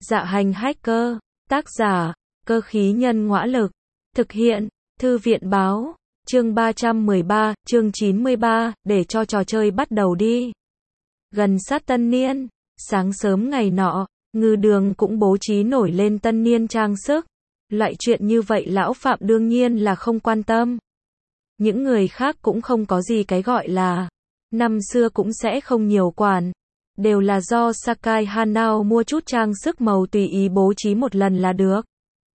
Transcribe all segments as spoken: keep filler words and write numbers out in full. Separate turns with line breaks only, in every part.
Dạ hành hacker, tác giả, cơ khí nhân ngõa lực, thực hiện, thư viện báo, chương ba trăm mười ba, chương chín mươi ba, để cho trò chơi bắt đầu đi. Gần sát tân niên, sáng sớm ngày nọ, Ngư Đường cũng bố trí nổi lên tân niên trang sức. Loại chuyện như vậy lão Phạm đương nhiên là không quan tâm. Những người khác cũng không có gì cái gọi là, năm xưa cũng sẽ không nhiều quản. Đều là do Sakai Hanao mua chút trang sức màu tùy ý bố trí một lần là được.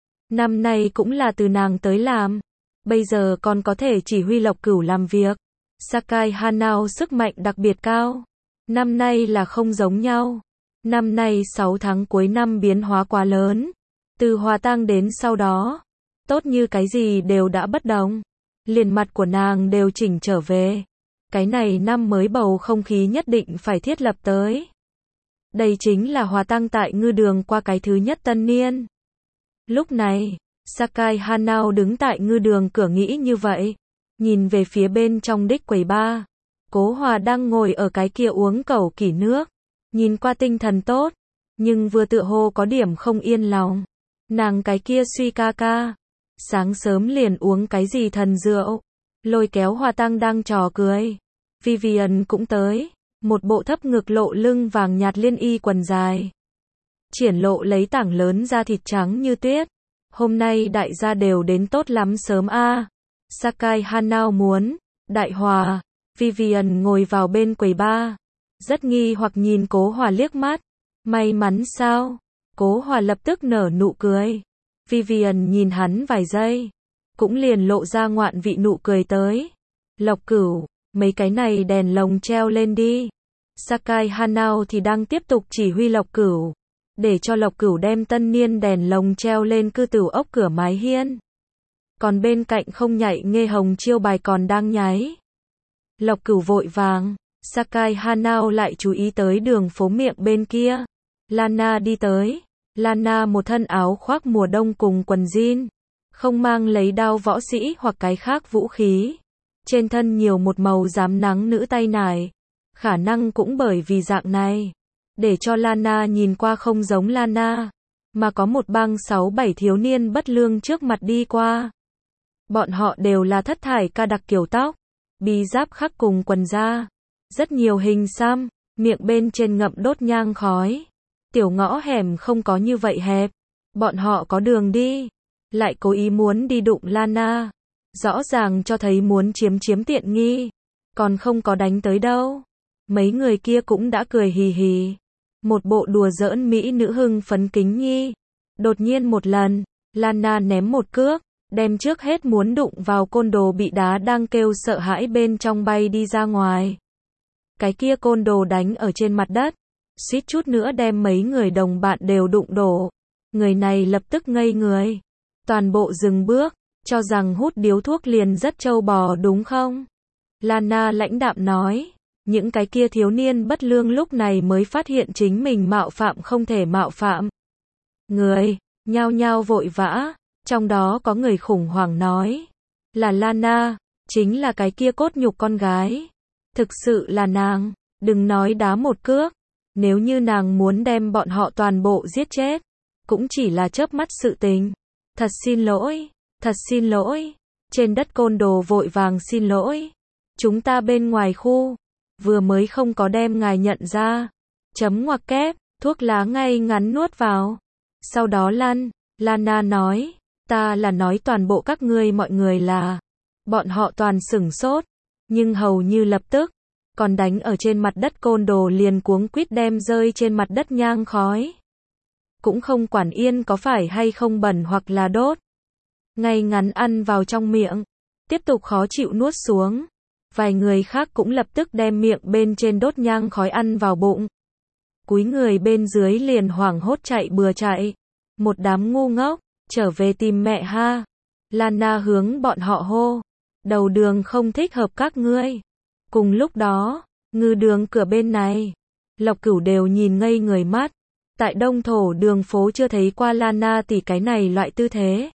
Năm nay cũng là từ nàng tới làm. Bây giờ còn có thể chỉ huy Lộc Cửu làm việc. Sakai Hanao sức mạnh đặc biệt cao. Năm nay là không giống nhau. Năm nay sáu tháng cuối năm biến hóa quá lớn. Từ hòa tang đến sau đó, tốt như cái gì đều đã bất đồng. Liền mặt của nàng đều chỉnh trở về. Cái này năm mới bầu không khí nhất định phải thiết lập tới. Đây chính là hòa tang tại Ngư Đường qua cái thứ nhất tân niên. Lúc này, Sakai Hanao đứng tại Ngư Đường cửa nghĩ như vậy. Nhìn về phía bên trong đích quầy bar. Cố Hòa đang ngồi ở cái kia uống cẩu kỷ nước. Nhìn qua tinh thần tốt, nhưng vừa tựa hồ có điểm không yên lòng. Nàng cái kia suy ca ca. Sáng sớm liền uống cái gì thần rượu. Lôi kéo Hòa Tăng đang trò cười. Vivian cũng tới. Một bộ thấp ngực lộ lưng vàng nhạt liên y quần dài. Triển lộ lấy tảng lớn da thịt trắng như tuyết. Hôm nay đại gia đều đến tốt lắm sớm a. À. Sakai Hanao muốn. Đại Hòa. Vivian ngồi vào bên quầy bar. Rất nghi hoặc nhìn Cố Hòa liếc mắt. May mắn sao? Cố Hòa lập tức nở nụ cười. Vivian nhìn hắn vài giây. Cũng liền lộ ra ngoạn vị nụ cười tới. Lộc Cửu, mấy cái này đèn lồng treo lên đi. Sakai Hanao thì đang tiếp tục chỉ huy Lộc Cửu. Để cho Lộc Cửu đem tân niên đèn lồng treo lên cư tửu ốc cửa mái hiên. Còn bên cạnh không nhảy nghe hồng chiêu bài còn đang nháy. Lộc Cửu vội vàng. Sakai Hanao lại chú ý tới đường phố miệng bên kia. Lana đi tới. Lana một thân áo khoác mùa đông cùng quần jean. Không mang lấy đao võ sĩ hoặc cái khác vũ khí. Trên thân nhiều một màu rám nắng nữ tay nải. Khả năng cũng bởi vì dạng này. Để cho Lana nhìn qua không giống Lana. Mà có một bang sáu bảy thiếu niên bất lương trước mặt đi qua. Bọn họ đều là thất thải ca đặc kiểu tóc. Bi giáp khắc cùng quần da. Rất nhiều hình xăm. Miệng bên trên ngậm đốt nhang khói. Tiểu ngõ hẻm không có như vậy hẹp. Bọn họ có đường đi. Lại cố ý muốn đi đụng Lana. Rõ ràng cho thấy muốn chiếm chiếm tiện nghi. Còn không có đánh tới đâu. Mấy người kia cũng đã cười hì hì. Một bộ đùa giỡn mỹ nữ hưng phấn kính nhi. Đột nhiên một lần, Lana ném một cước. Đem trước hết muốn đụng vào côn đồ bị đá đang kêu sợ hãi bên trong bay đi ra ngoài. Cái kia côn đồ đánh ở trên mặt đất. Suýt chút nữa đem mấy người đồng bạn đều đụng đổ. Người này lập tức ngây người. Toàn bộ dừng bước, cho rằng hút điếu thuốc liền rất trâu bò đúng không? Lana lãnh đạm nói. Những cái kia thiếu niên bất lương lúc này mới phát hiện chính mình mạo phạm không thể mạo phạm. Người, nhao nhao vội vã, trong đó có người khủng hoảng nói. Là Lana, chính là cái kia cốt nhục con gái. Thực sự là nàng, đừng nói đá một cước. Nếu như nàng muốn đem bọn họ toàn bộ giết chết, cũng chỉ là chớp mắt sự tình. Thật xin lỗi, thật xin lỗi. Trên đất côn đồ vội vàng xin lỗi. Chúng ta bên ngoài khu, vừa mới không có đem ngài nhận ra. Chấm ngoặc kép, thuốc lá ngay ngắn nuốt vào. Sau đó lăn, Lana nói, ta là nói toàn bộ các ngươi mọi người là. Bọn họ toàn sửng sốt, nhưng hầu như lập tức. Còn đánh ở trên mặt đất côn đồ liền cuống quýt đem rơi trên mặt đất nhang khói. Cũng không quản yên có phải hay không bẩn hoặc là đốt. Ngay ngắn ăn vào trong miệng. Tiếp tục khó chịu nuốt xuống. Vài người khác cũng lập tức đem miệng bên trên đốt nhang khói ăn vào bụng. Cúi người bên dưới liền hoảng hốt chạy bừa chạy. Một đám ngu ngốc, trở về tìm mẹ ha. Lana hướng bọn họ hô. Đầu đường không thích hợp các ngươi. Cùng lúc đó, Ngư Đường cửa bên này, Lộc Cửu đều nhìn ngây người mắt. Tại đông thổ đường phố chưa thấy qua Lana tỷ cái này loại tư thế.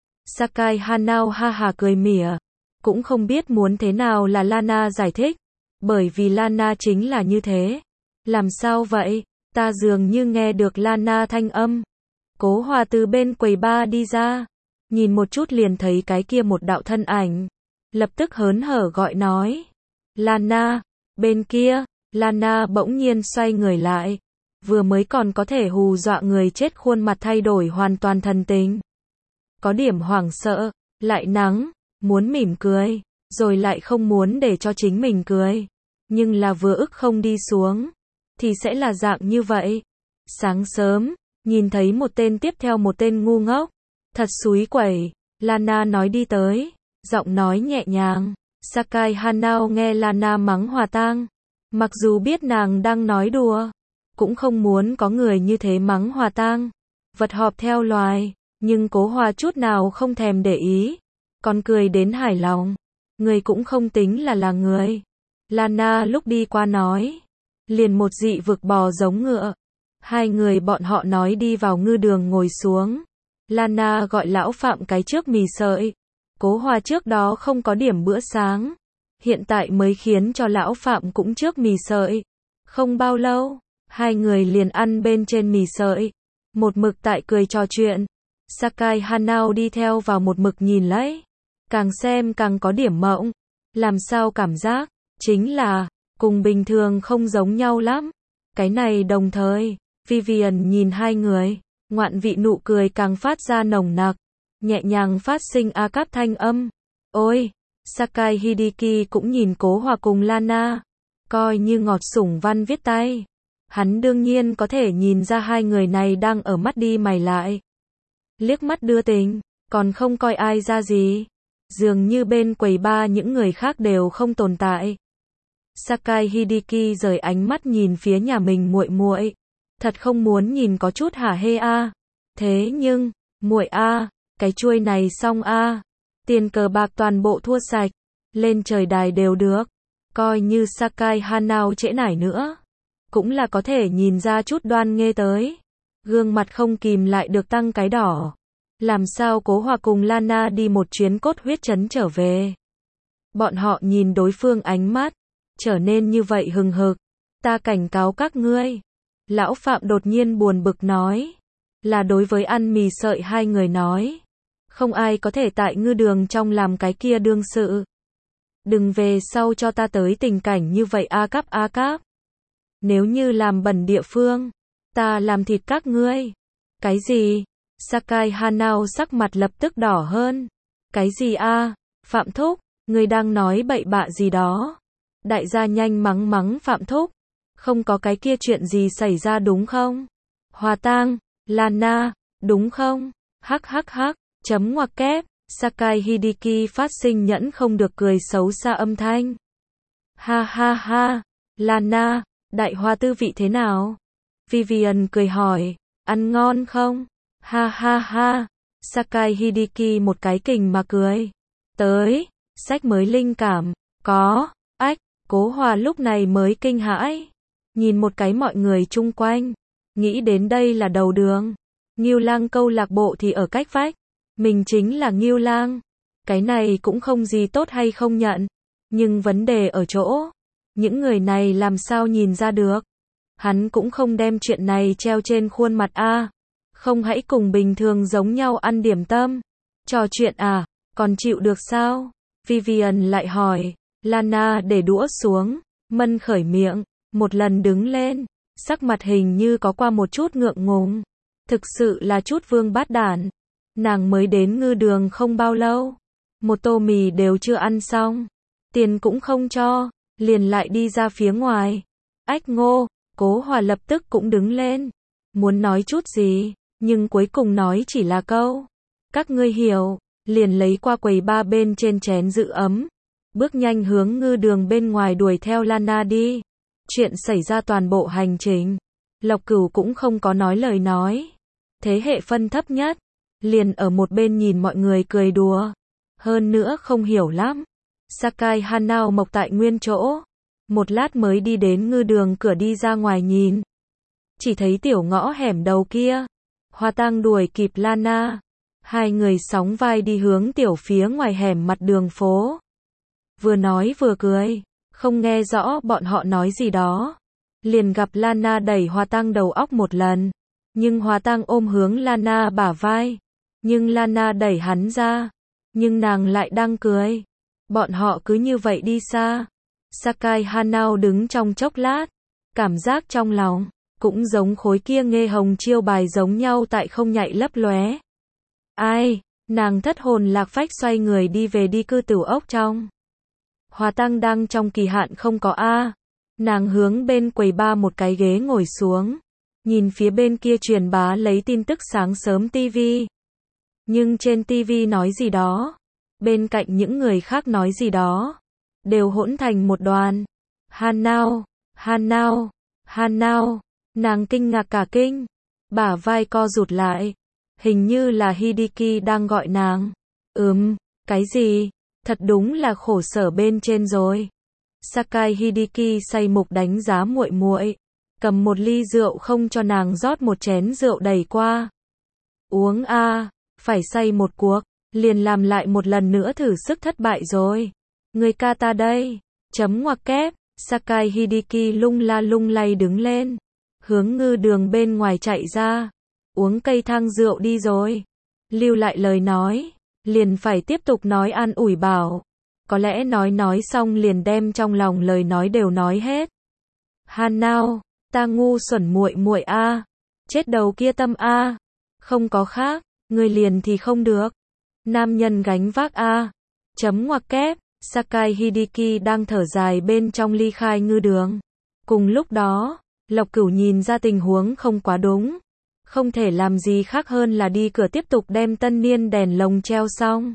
Sakai Hanao ha hà cười mỉa. Cũng không biết muốn thế nào là Lana giải thích. Bởi vì Lana chính là như thế. Làm sao vậy? Ta dường như nghe được Lana thanh âm. Cố Hòa từ bên quầy bar đi ra, nhìn một chút liền thấy cái kia một đạo thân ảnh, lập tức hớn hở gọi nói. Lana, bên kia, Lana bỗng nhiên xoay người lại, vừa mới còn có thể hù dọa người chết khuôn mặt thay đổi hoàn toàn thần tình. Có điểm hoảng sợ, lại nắng, muốn mỉm cười, rồi lại không muốn để cho chính mình cười. Nhưng là vừa ức không đi xuống, thì sẽ là dạng như vậy. Sáng sớm, nhìn thấy một tên tiếp theo một tên ngu ngốc, thật xúi quẩy, Lana nói đi tới, giọng nói nhẹ nhàng. Sakai Hanao nghe Lana mắng Hòa Tang, mặc dù biết nàng đang nói đùa, cũng không muốn có người như thế mắng Hòa Tang, vật họp theo loài, nhưng Cố Hòa chút nào không thèm để ý, còn cười đến hài lòng, người cũng không tính là là người. Lana lúc đi qua nói, liền một dị vực bò giống ngựa. Hai người bọn họ nói đi vào ngư đường ngồi xuống. Lana gọi lão Phạm cái trước mì sợi. Cố Hòa trước đó không có điểm bữa sáng, hiện tại mới khiến cho lão Phạm cũng trước mì sợi. Không bao lâu, hai người liền ăn bên trên mì sợi, một mực tại cười trò chuyện. Sakai Hanao đi theo vào một mực nhìn lấy, càng xem càng có điểm mộng. Làm sao cảm giác, chính là, cùng bình thường không giống nhau lắm. Cái này đồng thời, Vivian nhìn hai người, ngoạn vị nụ cười càng phát ra nồng nặc, nhẹ nhàng phát sinh a cáp thanh âm. Ôi, Sakai Hideki cũng nhìn Cố Hòa cùng Lana, coi như ngọt sủng văn viết tay. Hắn đương nhiên có thể nhìn ra hai người này đang ở mắt đi mày lại. Liếc mắt đưa tình, còn không coi ai ra gì. Dường như bên quầy bar những người khác đều không tồn tại. Sakai Hideki rời ánh mắt nhìn phía nhà mình muội muội, thật không muốn nhìn có chút hả hê a. Thế nhưng, muội a, cái chuôi này xong a, tiền cờ bạc toàn bộ thua sạch, lên trời đài đều được, coi như Sakai Hanao trễ nải nữa, cũng là có thể nhìn ra chút đoan nghê tới. Gương mặt không kìm lại được tăng cái đỏ. Làm sao Cố Hòa cùng Lana đi một chuyến cốt huyết trấn trở về. Bọn họ nhìn đối phương ánh mắt, trở nên như vậy hừng hực. Ta cảnh cáo các ngươi. Lão Phạm đột nhiên buồn bực nói. Là đối với ăn mì sợi hai người nói. Không ai có thể tại ngư đường trong làm cái kia đương sự. Đừng về sau cho ta tới tình cảnh như vậy a cáp a cáp. Nếu như làm bẩn địa phương, ta làm thịt các ngươi. Cái gì? Sakai Hanao sắc mặt lập tức đỏ hơn. Cái gì a? Phạm Thúc, ngươi đang nói bậy bạ gì đó? Đại gia nhanh mắng mắng Phạm Thúc. Không có cái kia chuyện gì xảy ra đúng không? Hòa Tang, Lana, đúng không? Hắc hắc hắc, chấm ngoặc kép. Sakai Hideki phát sinh nhẫn không được cười xấu xa âm thanh. Ha ha ha, Lana, đại hoa tư vị thế nào? Vivian cười hỏi, ăn ngon không? Ha ha ha, Sakai Hideki một cái kình mà cười. Tới, sách mới linh cảm, có, ách, Cố Hòa lúc này mới kinh hãi. Nhìn một cái mọi người chung quanh, nghĩ đến đây là đầu đường. Ngưu Lang câu lạc bộ thì ở cách vách. Mình chính là Ngưu Lang. Cái này cũng không gì tốt hay không nhận. Nhưng vấn đề ở chỗ, những người này làm sao nhìn ra được. Hắn cũng không đem chuyện này treo trên khuôn mặt a. Không hãy cùng bình thường giống nhau ăn điểm tâm. Trò chuyện à, còn chịu được sao? Vivian lại hỏi. Lana để đũa xuống, mân khởi miệng, một lần đứng lên, sắc mặt hình như có qua một chút ngượng ngùng. Thực sự là chút vương bát đản. Nàng mới đến ngư đường không bao lâu, một tô mì đều chưa ăn xong, tiền cũng không cho, liền lại đi ra phía ngoài. Ách Ngô, Cố Hòa lập tức cũng đứng lên, muốn nói chút gì, nhưng cuối cùng nói chỉ là câu, các ngươi hiểu, liền lấy qua quầy ba bên trên chén giữ ấm, bước nhanh hướng ngư đường bên ngoài đuổi theo Lana đi. Chuyện xảy ra toàn bộ hành trình, Lộc Cửu cũng không có nói lời nói. Thế hệ phân thấp nhất, liền ở một bên nhìn mọi người cười đùa, hơn nữa không hiểu lắm. Sakai Hanao mộc tại nguyên chỗ, một lát mới đi đến ngư đường cửa đi ra ngoài nhìn. Chỉ thấy tiểu ngõ hẻm đầu kia, Hòa Tang đuổi kịp Lana, hai người sóng vai đi hướng tiểu phía ngoài hẻm mặt đường phố. Vừa nói vừa cười, không nghe rõ bọn họ nói gì đó. liền gặp Lana đẩy Hòa Tăng đầu óc một lần, nhưng Hòa Tăng ôm hướng Lana bả vai, nhưng Lana đẩy hắn ra, nhưng nàng lại đang cười. Bọn họ cứ như vậy đi xa. Sakai Hanao đứng trong chốc lát, cảm giác trong lòng cũng giống khối kia nghe hồng chiêu bài giống nhau tại không nhạy lấp lóe. Ai, nàng thất hồn lạc phách xoay người đi về đi cư tửu ốc trong. Hòa Tăng đang trong kỳ hạn không có a. Nàng hướng bên quầy bar một cái ghế ngồi xuống, nhìn phía bên kia truyền bá lấy tin tức sáng sớm ti vi. Nhưng trên ti vi nói gì đó, bên cạnh những người khác nói gì đó, đều hỗn thành một đoàn. Hanao, Hanao, Hanao, nàng kinh ngạc cả kinh, bả vai co rụt lại, hình như là Hideki đang gọi nàng. Ừm, cái gì? Thật đúng là khổ sở bên trên rồi. Sakai Hideki say mục đánh giá muội muội, cầm một ly rượu không cho nàng rót một chén rượu đầy qua. Uống a, phải say một cuộc, liền làm lại một lần nữa thử sức thất bại rồi. Người ca ta đây, chấm ngoặc kép, Sakai Hideki lung la lung lay đứng lên, hướng ngư đường bên ngoài chạy ra, uống cây thang rượu đi rồi. Lưu lại lời nói, liền phải tiếp tục nói an ủi bảo, có lẽ nói nói xong liền đem trong lòng lời nói đều nói hết. Hanao, ta ngu xuẩn muội muội a, chết đầu kia tâm a, không có khác, người liền thì không được. Nam nhân gánh vác a. Chấm ngoặc kép, Sakai Hideki đang thở dài bên trong ly khai ngư đường. Cùng lúc đó, Lộc Cửu nhìn ra tình huống không quá đúng, không thể làm gì khác hơn là đi cửa tiếp tục đem tân niên đèn lồng treo xong.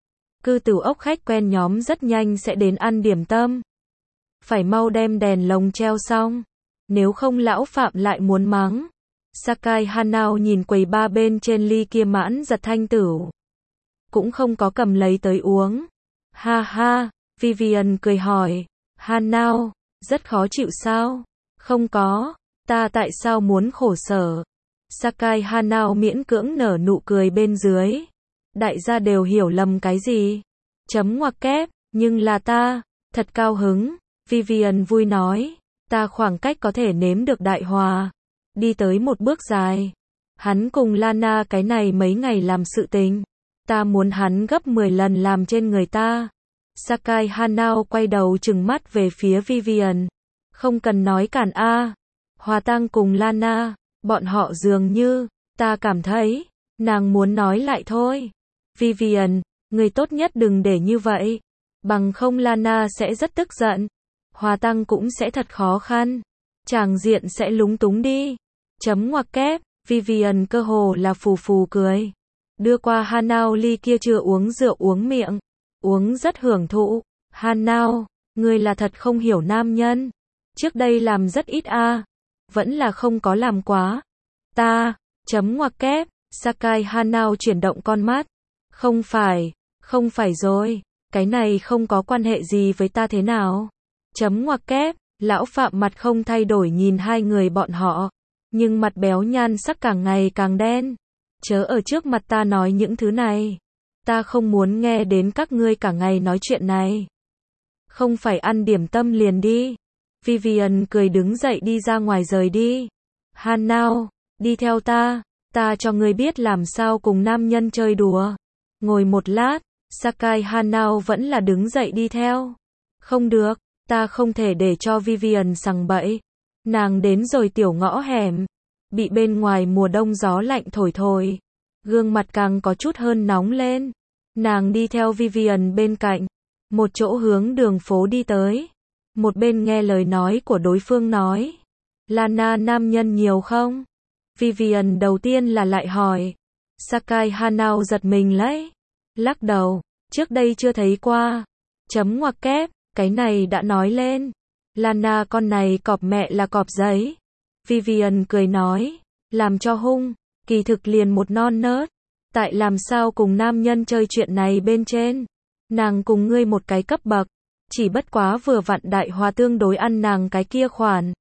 Cư tửu ốc khách quen nhóm rất nhanh sẽ đến ăn điểm tâm. Phải mau đem đèn lồng treo xong, nếu không lão Phạm lại muốn mắng. Sakai Hanao nhìn quầy ba bên trên ly kia mãn giật thanh tửu, cũng không có cầm lấy tới uống. Ha ha, Vivian cười hỏi, Hanao, rất khó chịu sao? Không có, ta tại sao muốn khổ sở? Sakai Hanao miễn cưỡng nở nụ cười bên dưới. Đại gia đều hiểu lầm cái gì? Chấm ngoặc kép, nhưng là ta, thật cao hứng. Vivian vui nói, ta khoảng cách có thể nếm được đại hòa, đi tới một bước dài. Hắn cùng Lana cái này mấy ngày làm sự tình, ta muốn hắn gấp mười lần làm trên người ta. Sakai Hanao quay đầu trừng mắt về phía Vivian, không cần nói cản a. Hòa Tăng cùng Lana, bọn họ dường như, ta cảm thấy, nàng muốn nói lại thôi. Vivian, người tốt nhất đừng để như vậy, bằng không Lana sẽ rất tức giận. Hòa Tăng cũng sẽ thật khó khăn, tràng diện sẽ lúng túng đi. Chấm ngoặc kép, Vivian cơ hồ là phù phù cười, đưa qua Hanao ly kia chưa uống rượu uống miệng, uống rất hưởng thụ. Hanao, ngươi là thật không hiểu nam nhân, trước đây làm rất ít a, vẫn là không có làm quá. Ta, chấm ngoặc kép, Sakai Hanao chuyển động con mắt, không phải, không phải rồi, cái này không có quan hệ gì với ta thế nào. Chấm ngoặc kép, lão Phạm mặt không thay đổi nhìn hai người bọn họ, nhưng mặt béo nhan sắc càng ngày càng đen. Chớ ở trước mặt ta nói những thứ này, ta không muốn nghe đến các ngươi cả ngày nói chuyện này. Không phải ăn điểm tâm liền đi. Vivian cười đứng dậy đi ra ngoài rời đi. Hanao, đi theo ta, ta cho ngươi biết làm sao cùng nam nhân chơi đùa. Ngồi một lát, Sakai Hanao vẫn là đứng dậy đi theo. Không được, ta không thể để cho Vivian sằng bậy. Nàng đến rồi tiểu ngõ hẻm, bị bên ngoài mùa đông gió lạnh thổi thổi, gương mặt càng có chút hơn nóng lên. Nàng đi theo Vivian bên cạnh, một chỗ hướng đường phố đi tới, một bên nghe lời nói của đối phương nói, Lana nam nhân nhiều không? Vivian đầu tiên là lại hỏi. Sakai Hanao giật mình lấy, lắc đầu, trước đây chưa thấy qua. Chấm ngoặc kép, cái này đã nói lên. Lana con này cọp mẹ là cọp giấy. Vivian cười nói, làm cho hung, kỳ thực liền một non nớt. Tại làm sao cùng nam nhân chơi chuyện này bên trên. Nàng cùng ngươi một cái cấp bậc, chỉ bất quá vừa vặn đại hòa tương đối ăn nàng cái kia khoản.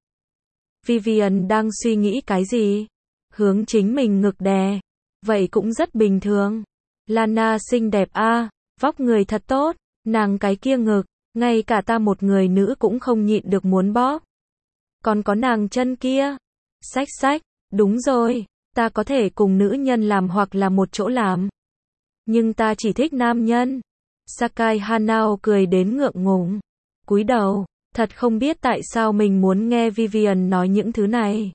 Vivian đang suy nghĩ cái gì? Hướng chính mình ngực đè. Vậy cũng rất bình thường. Lana xinh đẹp a, vóc người thật tốt, nàng cái kia ngực, ngay cả ta một người nữ cũng không nhịn được muốn bóp. Còn có nàng chân kia. Xách xách, đúng rồi, ta có thể cùng nữ nhân làm hoặc là một chỗ làm. Nhưng ta chỉ thích nam nhân. Sakai Hanao cười đến ngượng ngùng. Cúi đầu, thật không biết tại sao mình muốn nghe Vivian nói những thứ này.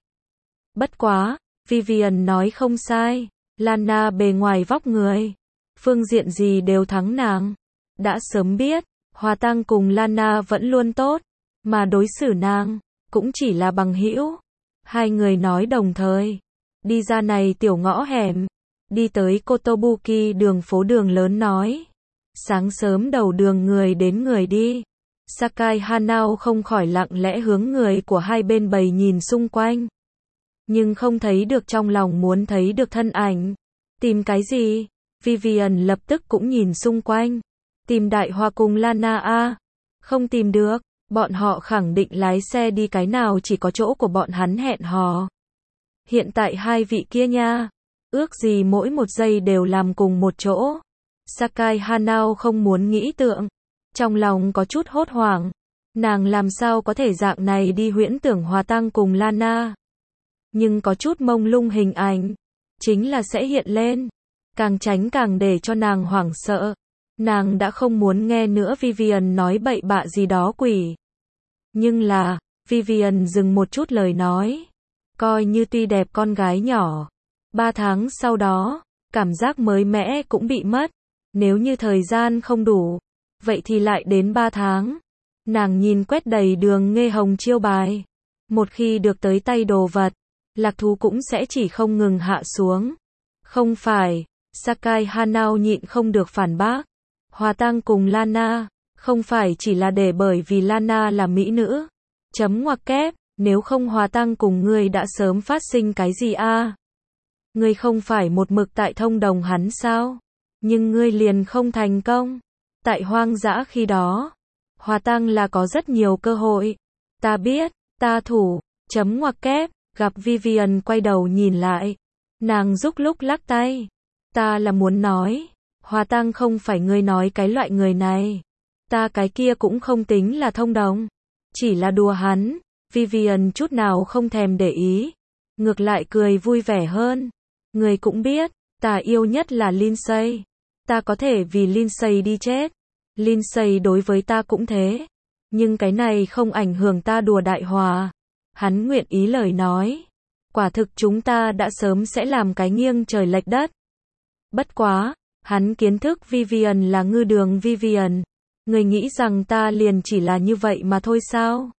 Bất quá, Vivian nói không sai. Lana bề ngoài vóc người, phương diện gì đều thắng nàng. Đã sớm biết, Hòa Tăng cùng Lana vẫn luôn tốt, mà đối xử nàng, cũng chỉ là bằng hữu. Hai người nói đồng thời. Đi ra này tiểu ngõ hẻm. Đi tới Kotobuki đường phố đường lớn nói. Sáng sớm đầu đường người đến người đi. Sakai Hanao không khỏi lặng lẽ hướng người của hai bên bầy nhìn xung quanh. Nhưng không thấy được trong lòng muốn thấy được thân ảnh. Tìm cái gì? Vivian lập tức cũng nhìn xung quanh. Tìm Đại Hoa cùng Lana a. Không tìm được. Bọn họ khẳng định lái xe đi cái nào chỉ có chỗ của bọn hắn hẹn hò. Hiện tại hai vị kia nha. Ước gì mỗi một giây đều làm cùng một chỗ. Sakai Hanao không muốn nghĩ tượng. Trong lòng có chút hốt hoảng. Nàng làm sao có thể dạng này đi huyễn tưởng Hòa Tăng cùng Lana. Nhưng có chút mông lung hình ảnh. Chính là sẽ hiện lên. Càng tránh càng để cho nàng hoảng sợ. Nàng đã không muốn nghe nữa Vivian nói bậy bạ gì đó quỷ. Nhưng là, Vivian dừng một chút lời nói. Coi như tuy đẹp con gái nhỏ. Ba tháng sau đó, cảm giác mới mẻ cũng bị mất. Nếu như thời gian không đủ, vậy thì lại đến ba tháng. Nàng nhìn quét đầy đường Nghê Hồng chiêu bài. Một khi được tới tay đồ vật, lạc thú cũng sẽ chỉ không ngừng hạ xuống. Không phải, Sakai Hanao nhịn không được phản bác. Hòa Tăng cùng Lana, không phải chỉ là để bởi vì Lana là mỹ nữ. Chấm ngoặc kép, nếu không Hòa Tăng cùng ngươi đã sớm phát sinh cái gì a? Ngươi không phải một mực tại thông đồng hắn sao? Nhưng ngươi liền không thành công. Tại hoang dã khi đó, Hòa Tăng là có rất nhiều cơ hội. Ta biết, ta thủ, chấm ngoặc kép, gặp Vivian quay đầu nhìn lại. Nàng giúp lúc lắc tay. Ta là muốn nói, Hòa Tăng không phải ngươi nói cái loại người này. Ta cái kia cũng không tính là thông đồng. Chỉ là đùa hắn. Vivian chút nào không thèm để ý. Ngược lại cười vui vẻ hơn. Người cũng biết, ta yêu nhất là Lindsay. Ta có thể vì Lindsay đi chết. Lindsay đối với ta cũng thế. Nhưng cái này không ảnh hưởng ta đùa Đại Hòa. Hắn nguyện ý lời nói. Quả thực chúng ta đã sớm sẽ làm cái nghiêng trời lệch đất. Bất quá, hắn kiến thức Vivian là ngư đường Vivian. Người nghĩ rằng ta liền chỉ là như vậy mà thôi sao?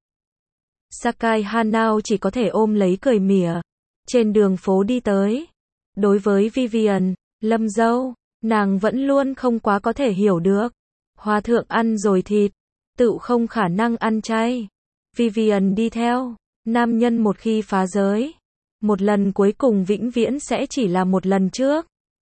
Sakai Hanao chỉ có thể ôm lấy cười mỉa. Trên đường phố đi tới. Đối với Vivian, Lâm dâu, nàng vẫn luôn không quá có thể hiểu được. Hòa thượng ăn rồi thịt, tự không khả năng ăn chay. Vivian đi theo. Nam nhân một khi phá giới, một lần cuối cùng vĩnh viễn sẽ chỉ là một lần trước.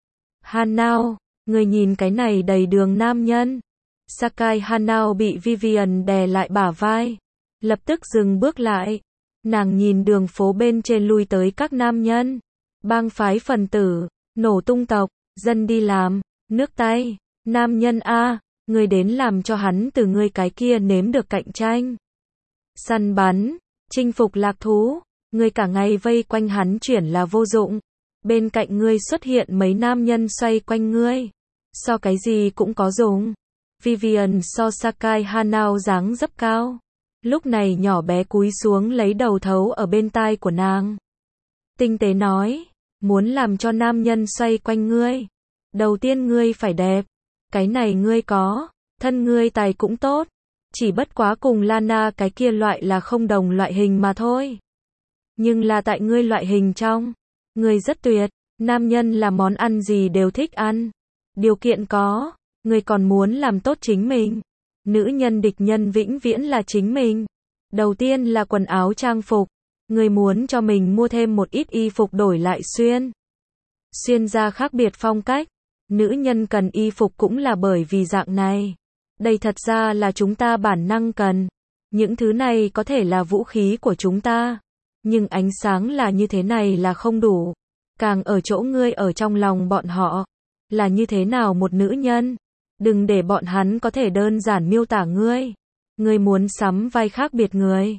Hanao, người nhìn cái này đầy đường nam nhân. Sakai Hanao bị Vivian đè lại bả vai. Lập tức dừng bước lại. Nàng nhìn đường phố bên trên lui tới các nam nhân. Bang phái phần tử, nổ tung tộc, dân đi làm, nước tay. Nam nhân A, người đến làm cho hắn từ người cái kia nếm được cạnh tranh. Săn bắn, chinh phục lạc thú. Người cả ngày vây quanh hắn chuyển là vô dụng. Bên cạnh ngươi xuất hiện mấy nam nhân xoay quanh ngươi. So cái gì cũng có dùng. Vivian so Sakai Hanao dáng dấp cao. Lúc này nhỏ bé cúi xuống lấy đầu thấu ở bên tai của nàng. Tinh tế nói, muốn làm cho nam nhân xoay quanh ngươi. Đầu tiên ngươi phải đẹp. Cái này ngươi có, thân ngươi tài cũng tốt. Chỉ bất quá cùng Lana cái kia loại là không đồng loại hình mà thôi. Nhưng là tại ngươi loại hình trong. Ngươi rất tuyệt, nam nhân là món ăn gì đều thích ăn. Điều kiện có, ngươi còn muốn làm tốt chính mình. Nữ nhân địch nhân vĩnh viễn là chính mình. Đầu tiên là quần áo trang phục. Ngươi muốn cho mình mua thêm một ít y phục đổi lại xuyên. Xuyên ra khác biệt phong cách. Nữ nhân cần y phục cũng là bởi vì dạng này. Đây thật ra là chúng ta bản năng cần. Những thứ này có thể là vũ khí của chúng ta. Nhưng ánh sáng là như thế này là không đủ. Càng ở chỗ ngươi ở trong lòng bọn họ. Là như thế nào một nữ nhân. Đừng để bọn hắn có thể đơn giản miêu tả ngươi. Ngươi muốn sắm vai khác biệt người.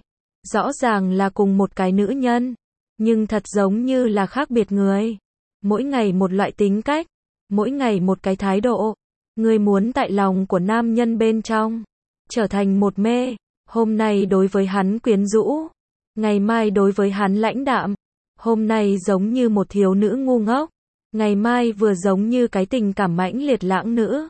Rõ ràng là cùng một cái nữ nhân, nhưng thật giống như là khác biệt người. Mỗi ngày một loại tính cách, mỗi ngày một cái thái độ. Ngươi muốn tại lòng của nam nhân bên trong trở thành một mê, hôm nay đối với hắn quyến rũ, ngày mai đối với hắn lãnh đạm, hôm nay giống như một thiếu nữ ngu ngốc, ngày mai vừa giống như cái tình cảm mãnh liệt lãng nữ.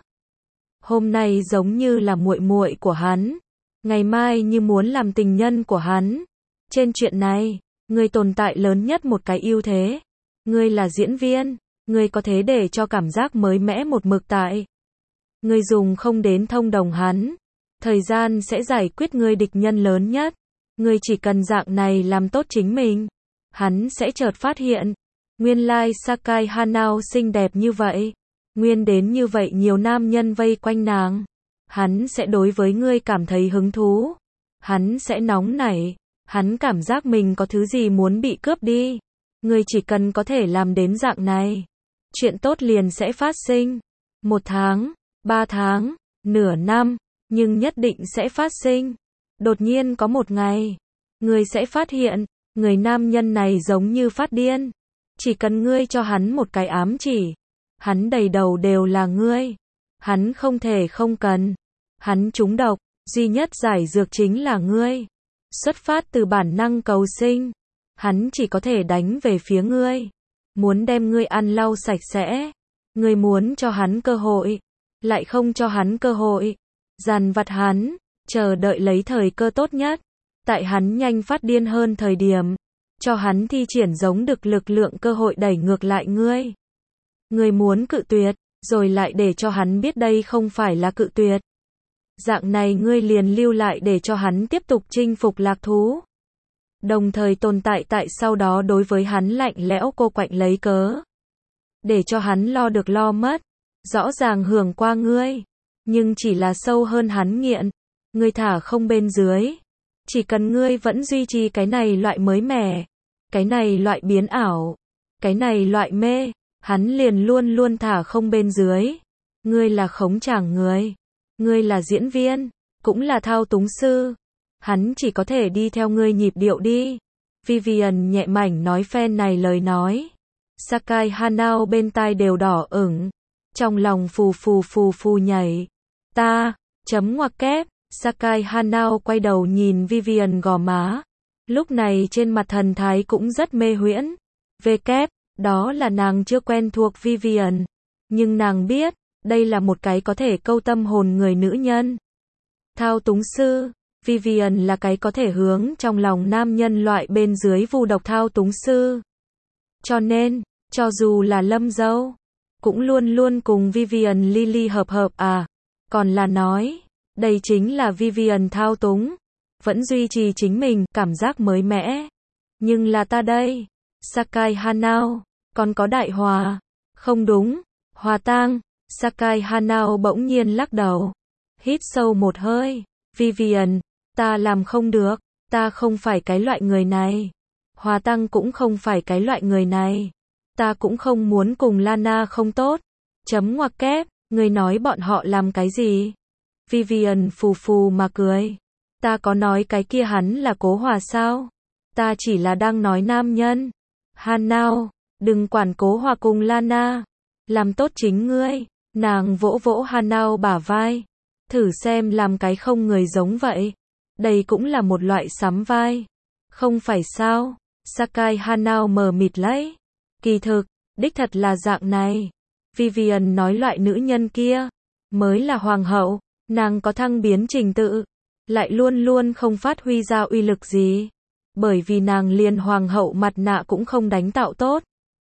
Hôm nay giống như là muội muội của hắn, ngày mai như muốn làm tình nhân của hắn. Trên chuyện này, ngươi tồn tại lớn nhất một cái ưu thế. Ngươi là diễn viên, ngươi có thể để cho cảm giác mới mẻ một mực tại. Ngươi dùng không đến thông đồng hắn, thời gian sẽ giải quyết ngươi địch nhân lớn nhất. Ngươi chỉ cần dạng này làm tốt chính mình, hắn sẽ chợt phát hiện, nguyên lai Sakai Hanao xinh đẹp như vậy, nguyên đến như vậy nhiều nam nhân vây quanh nàng. Hắn sẽ đối với ngươi cảm thấy hứng thú, hắn sẽ nóng nảy, hắn cảm giác mình có thứ gì muốn bị cướp đi. Ngươi chỉ cần có thể làm đến dạng này, chuyện tốt liền sẽ phát sinh. Một tháng, ba tháng, nửa năm, nhưng nhất định sẽ phát sinh. Đột nhiên có một ngày, ngươi sẽ phát hiện, người nam nhân này giống như phát điên. Chỉ cần ngươi cho hắn một cái ám chỉ, hắn đầy đầu đều là ngươi. Hắn không thể không cần. Hắn trúng độc, duy nhất giải dược chính là ngươi. Xuất phát từ bản năng cầu sinh, hắn chỉ có thể đánh về phía ngươi. Muốn đem ngươi ăn lau sạch sẽ. Ngươi muốn cho hắn cơ hội, lại không cho hắn cơ hội. Dằn vặt hắn, chờ đợi lấy thời cơ tốt nhất. Tại hắn nhanh phát điên hơn thời điểm, cho hắn thi triển giống đực lực lượng cơ hội đẩy ngược lại ngươi. Ngươi muốn cự tuyệt, rồi lại để cho hắn biết đây không phải là cự tuyệt. Dạng này ngươi liền lưu lại để cho hắn tiếp tục chinh phục lạc thú. Đồng thời tồn tại tại sau đó đối với hắn lạnh lẽo cô quạnh lấy cớ. Để cho hắn lo được lo mất. Rõ ràng hưởng qua ngươi, nhưng chỉ là sâu hơn hắn nghiện. Ngươi thả không bên dưới. Chỉ cần ngươi vẫn duy trì cái này loại mới mẻ, cái này loại biến ảo, cái này loại mê, hắn liền luôn luôn thả không bên dưới. Ngươi là khống chàng người, ngươi là diễn viên, cũng là thao túng sư. Hắn chỉ có thể đi theo ngươi nhịp điệu đi. Vivian nhẹ mảnh nói phen này lời nói. Sakai Hanao bên tai đều đỏ ửng, trong lòng phù phù phù phù nhảy. Ta, chấm ngoặc kép. Sakai Hanao quay đầu nhìn Vivian gò má. Lúc này trên mặt thần thái cũng rất mê huyễn. Về kép, đó là nàng chưa quen thuộc Vivian. Nhưng nàng biết, đây là một cái có thể câu tâm hồn người nữ nhân. Thao túng sư, Vivian là cái có thể hướng trong lòng nam nhân loại bên dưới vu độc thao túng sư. Cho nên, cho dù là Lâm Dâu, cũng luôn luôn cùng Vivian ly ly hợp hợp à. Còn là nói, đây chính là Vivian thao túng, vẫn duy trì chính mình, cảm giác mới mẻ. Nhưng là ta đây, Sakai Hanao, còn có Đại Hòa. Không đúng, Hòa tang. Sakai Hanao bỗng nhiên lắc đầu. Hít sâu một hơi. Vivian, ta làm không được, ta không phải cái loại người này. Hòa Tăng cũng không phải cái loại người này. Ta cũng không muốn cùng Lana không tốt. Chấm ngoặc kép, người nói bọn họ làm cái gì? Vivian phù phù mà cười. Ta có nói cái kia hắn là Cố Hòa sao? Ta chỉ là đang nói nam nhân. Hanao, đừng quản Cố Hòa cùng Lana. Làm tốt chính ngươi. Nàng vỗ vỗ Hanao bả vai. Thử xem làm cái không người giống vậy. Đây cũng là một loại sắm vai. Không phải sao? Sakai Hanao mờ mịt lấy. Kỳ thực, đích thật là dạng này. Vivian nói loại nữ nhân kia mới là hoàng hậu. Nàng có thăng biến trình tự, lại luôn luôn không phát huy ra uy lực gì. Bởi vì nàng liền hoàng hậu mặt nạ cũng không đánh tạo tốt.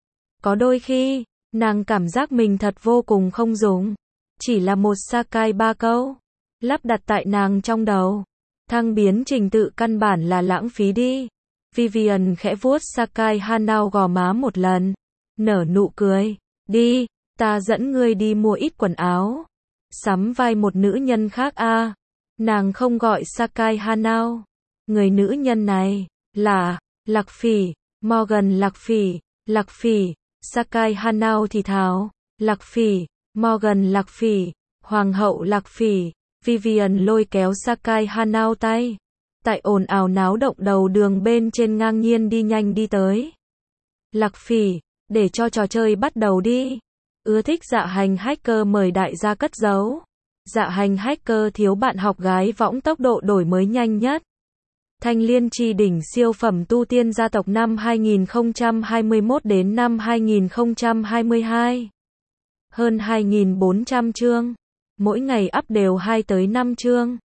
Có đôi khi, nàng cảm giác mình thật vô cùng không dùng. Chỉ là một Sakai ba câu, lắp đặt tại nàng trong đầu. Thăng biến trình tự căn bản là lãng phí đi. Vivian khẽ vuốt Sakai Hanao gò má một lần. Nở nụ cười. Đi, ta dẫn ngươi đi mua ít quần áo. Sắm vai một nữ nhân khác a. À. Nàng không gọi Sakai Hanao. Người nữ nhân này là Lạc Phỉ, Morgan Lạc Phỉ, Lạc Phỉ, Sakai Hanao thì thào, Lạc Phỉ, Morgan Lạc Phỉ, Hoàng hậu Lạc Phỉ. Vivian lôi kéo Sakai Hanao tay. Tại ồn ào náo động đầu đường bên trên ngang nhiên đi nhanh đi tới. Lạc Phỉ, để cho trò chơi bắt đầu đi. Ưa thích dạ hành hacker mời đại gia cất giấu. Dạ hành hacker thiếu bạn học gái võng tốc độ đổi mới nhanh nhất. Thanh Liên Chi đỉnh siêu phẩm tu tiên gia tộc năm hai nghìn không trăm hai mươi mốt đến năm hai nghìn không trăm hai mươi hai. Hơn hai nghìn bốn trăm chương. Mỗi ngày up đều hai tới năm chương.